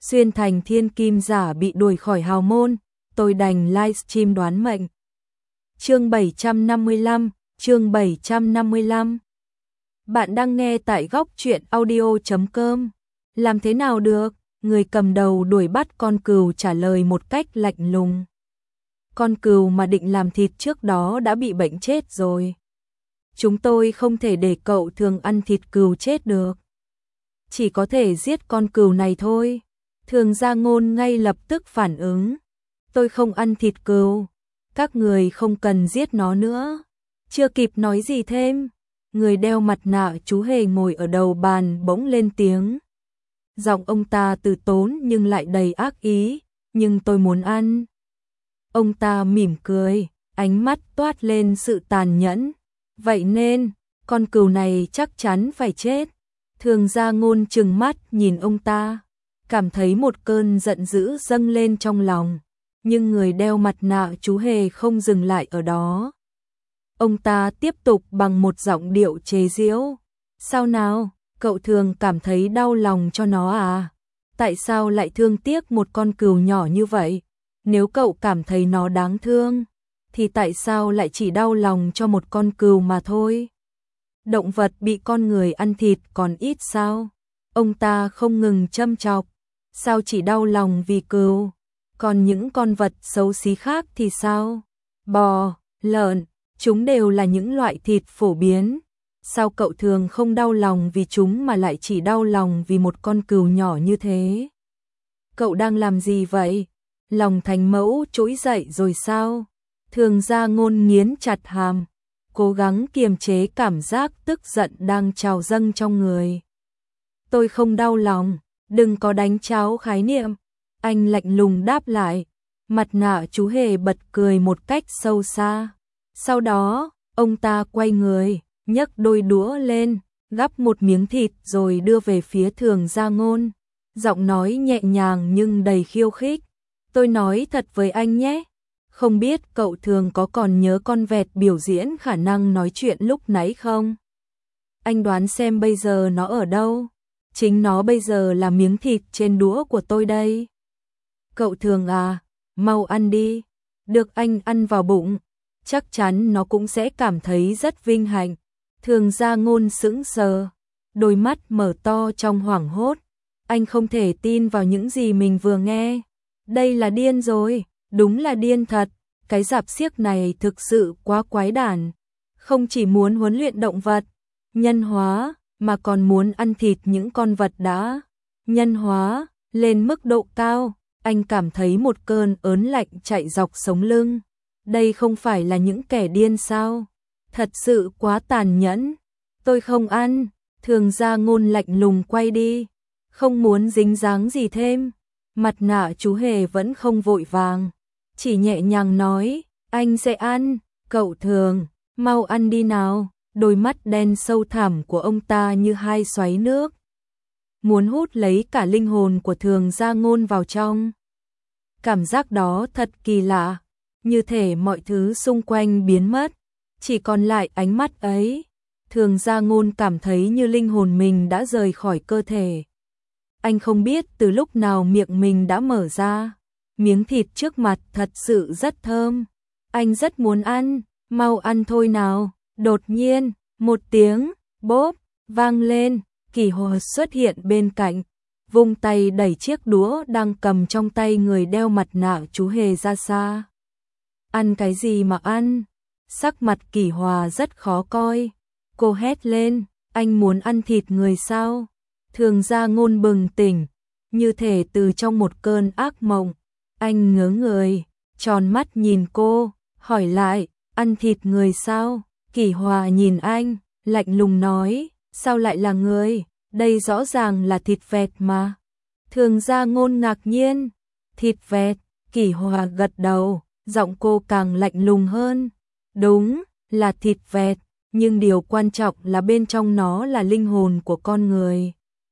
xuyên thành thiên kim giả bị đuổi khỏi hào môn, tôi đành livestream đoán mệnh. Chương 755. Bạn đang nghe tại góc truyện audio.com. Làm thế nào được? Người cầm đầu đuổi bắt con cừu trả lời một cách lạnh lùng. Con cừu mà định làm thịt trước đó đã bị bệnh chết rồi. Chúng tôi không thể để cậu thường ăn thịt cừu chết được. Chỉ có thể giết con cừu này thôi. Thường Gia Ngôn ngay lập tức phản ứng. Tôi không ăn thịt cừu. Các người không cần giết nó nữa. Chưa kịp nói gì thêm, người đeo mặt nạ chú hề ngồi ở đầu bàn bỗng lên tiếng. Giọng ông ta từ tốn nhưng lại đầy ác ý, nhưng tôi muốn ăn. Ông ta mỉm cười, ánh mắt toát lên sự tàn nhẫn. Vậy nên, con cừu này chắc chắn phải chết. Thường Gia Ngôn trừng mắt nhìn ông ta, cảm thấy một cơn giận dữ dâng lên trong lòng. Nhưng người đeo mặt nạ chú hề không dừng lại ở đó. Ông ta tiếp tục bằng một giọng điệu chế giễu. Sao nào, cậu thường cảm thấy đau lòng cho nó à? Tại sao lại thương tiếc một con cừu nhỏ như vậy? Nếu cậu cảm thấy nó đáng thương, thì tại sao lại chỉ đau lòng cho một con cừu mà thôi? Động vật bị con người ăn thịt còn ít sao? Ông ta không ngừng châm chọc. Sao chỉ đau lòng vì cừu? Còn những con vật xấu xí khác thì sao? Bò, lợn, chúng đều là những loại thịt phổ biến. Sao cậu thường không đau lòng vì chúng mà lại chỉ đau lòng vì một con cừu nhỏ như thế? Cậu đang làm gì vậy? Lòng thánh mẫu trỗi dậy rồi sao? Thường Gia Ngôn nghiến chặt hàm, cố gắng kiềm chế cảm giác tức giận đang trào dâng trong người. Tôi không đau lòng, đừng có đánh cháo khái niệm. Anh lạnh lùng đáp lại, mặt nạ chú hề bật cười một cách sâu xa. Sau đó, ông ta quay người, nhấc đôi đũa lên, gắp một miếng thịt rồi đưa về phía Thường Gia Ngôn. Giọng nói nhẹ nhàng nhưng đầy khiêu khích. Tôi nói thật với anh nhé, không biết cậu thường có còn nhớ con vẹt biểu diễn khả năng nói chuyện lúc nãy không? Anh đoán xem bây giờ nó ở đâu? Chính nó bây giờ là miếng thịt trên đũa của tôi đây. Cậu thường à, mau ăn đi, được anh ăn vào bụng, chắc chắn nó cũng sẽ cảm thấy rất vinh hạnh. Thường Gia Ngôn sững sờ, đôi mắt mở to trong hoảng hốt. Anh không thể tin vào những gì mình vừa nghe. Đây là điên rồi, đúng là điên thật. Cái rạp xiếc này thực sự quá quái đản. Không chỉ muốn huấn luyện động vật, nhân hóa, mà còn muốn ăn thịt những con vật đã nhân hóa lên mức độ cao. Anh cảm thấy một cơn ớn lạnh chạy dọc sống lưng. Đây không phải là những kẻ điên sao? Thật sự quá tàn nhẫn. Tôi không ăn. Thường Gia Ngôn lạnh lùng quay đi, không muốn dính dáng gì thêm. Mặt nạ chú hề vẫn không vội vàng, chỉ nhẹ nhàng nói, anh sẽ ăn. Cậu Thường, mau ăn đi nào. Đôi mắt đen sâu thẳm của ông ta như hai xoáy nước, muốn hút lấy cả linh hồn của Thường Gia Ngôn vào trong. Cảm giác đó thật kỳ lạ, như thể mọi thứ xung quanh biến mất, chỉ còn lại ánh mắt ấy. Thường Gia Ngôn cảm thấy như linh hồn mình đã rời khỏi cơ thể. Anh không biết từ lúc nào miệng mình đã mở ra. Miếng thịt trước mặt thật sự rất thơm. Anh rất muốn ăn, mau ăn thôi nào. Đột nhiên, một tiếng bốp vang lên, Kỳ Hòa xuất hiện bên cạnh, vung tay đẩy chiếc đũa đang cầm trong tay người đeo mặt nạ chú hề ra xa. Ăn cái gì mà ăn? Sắc mặt Kỳ Hòa rất khó coi. Cô hét lên, anh muốn ăn thịt người sao? Thường Gia Ngôn bừng tỉnh, như thể từ trong một cơn ác mộng. Anh ngớ người, tròn mắt nhìn cô, hỏi lại, ăn thịt người sao? Kỳ Hòa nhìn anh, lạnh lùng nói, sao lại là người? Đây rõ ràng là thịt vẹt mà. Thường Gia Ngôn ngạc nhiên, thịt vẹt. Kỳ Hòa gật đầu, giọng cô càng lạnh lùng hơn. Đúng, là thịt vẹt, nhưng điều quan trọng là bên trong nó là linh hồn của con người,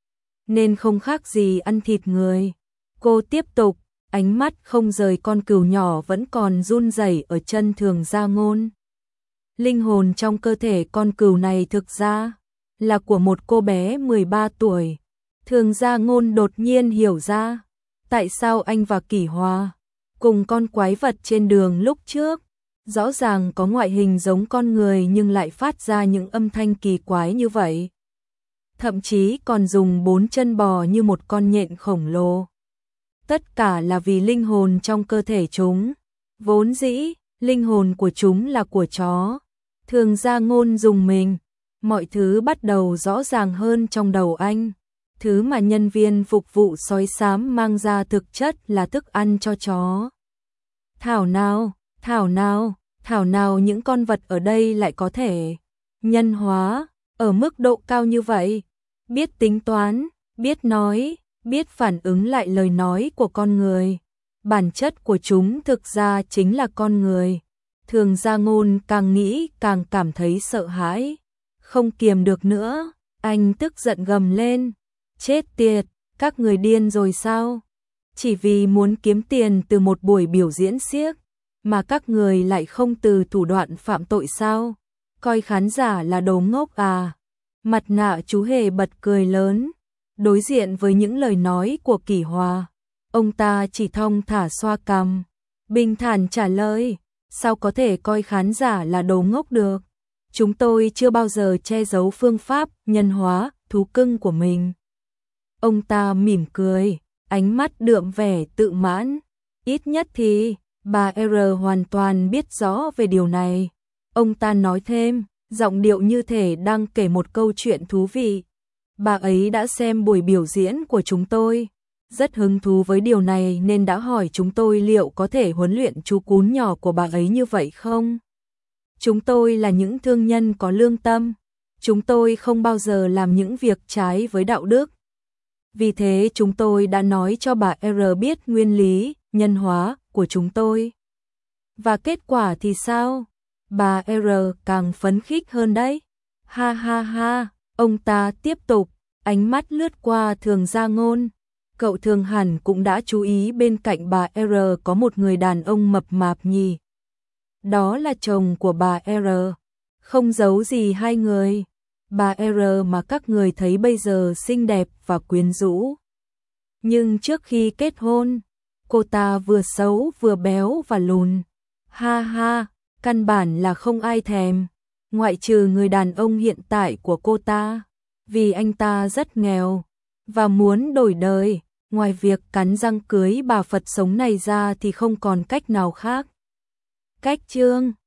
nên không khác gì ăn thịt người. Cô tiếp tục, ánh mắt không rời con cừu nhỏ vẫn còn run rẩy ở chân Thường Gia Ngôn. Linh hồn trong cơ thể con cừu này thực ra là của một cô bé 13 tuổi. Thường Gia Ngôn đột nhiên hiểu ra, Tại sao anh và Kỷ Hòa, cùng con quái vật trên đường lúc trước, rõ ràng có ngoại hình giống con người nhưng lại phát ra những âm thanh kỳ quái như vậy? Thậm chí còn dùng 4 chân bò như một con nhện khổng lồ. Tất cả là vì linh hồn trong cơ thể chúng. Vốn dĩ, linh hồn của chúng là của chó. Thường Gia Ngôn dùng mình. Mọi thứ bắt đầu rõ ràng hơn trong đầu anh. Thứ mà nhân viên phục vụ sói xám mang ra thực chất là thức ăn cho chó. Thảo nào những con vật ở đây lại có thể nhân hóa ở mức độ cao như vậy, biết tính toán, biết nói, biết phản ứng lại lời nói của con người. Bản chất của chúng thực ra chính là con người. Thường Gia Ngôn càng nghĩ càng cảm thấy sợ hãi. Không kiềm được nữa, anh tức giận gầm lên. Chết tiệt, các người điên rồi sao? Chỉ vì muốn kiếm tiền từ một buổi biểu diễn xiếc, mà các người lại không từ thủ đoạn phạm tội sao? Coi khán giả là đồ ngốc à? Mặt nạ chú hề bật cười lớn. Đối diện với những lời nói của Kỷ Hòa, ông ta chỉ thong thả xoa cằm, bình thản trả lời, sao có thể coi khán giả là đồ ngốc được? Chúng tôi chưa bao giờ che giấu phương pháp nhân hóa thú cưng của mình. Ông ta mỉm cười, ánh mắt đượm vẻ tự mãn. Ít nhất thì, bà R hoàn toàn biết rõ về điều này. Ông ta nói thêm, giọng điệu như thể đang kể một câu chuyện thú vị. Bà ấy đã xem buổi biểu diễn của chúng tôi, rất hứng thú với điều này nên đã hỏi chúng tôi liệu có thể huấn luyện chú cún nhỏ của bà ấy như vậy không? Chúng tôi là những thương nhân có lương tâm, chúng tôi không bao giờ làm những việc trái với đạo đức. Vì thế chúng tôi đã nói cho bà R biết nguyên lý nhân hóa của chúng tôi. Và kết quả thì sao? Bà R càng phấn khích hơn đấy. Ha ha ha, ông ta tiếp tục, ánh mắt lướt qua Thường Gia Ngôn. Cậu Thường hẳn cũng đã chú ý bên cạnh bà R có một người đàn ông mập mạp nhỉ. Đó là chồng của bà R. Không giấu gì hai người. Bà R mà các người thấy bây giờ xinh đẹp và quyến rũ. Nhưng trước khi kết hôn, cô ta vừa xấu vừa béo và lùn. Ha ha, căn bản là không ai thèm, ngoại trừ người đàn ông hiện tại của cô ta. Vì anh ta rất nghèo và muốn đổi đời, ngoài việc cắn răng cưới bà Phật sống này ra thì không còn cách nào khác. Cách chương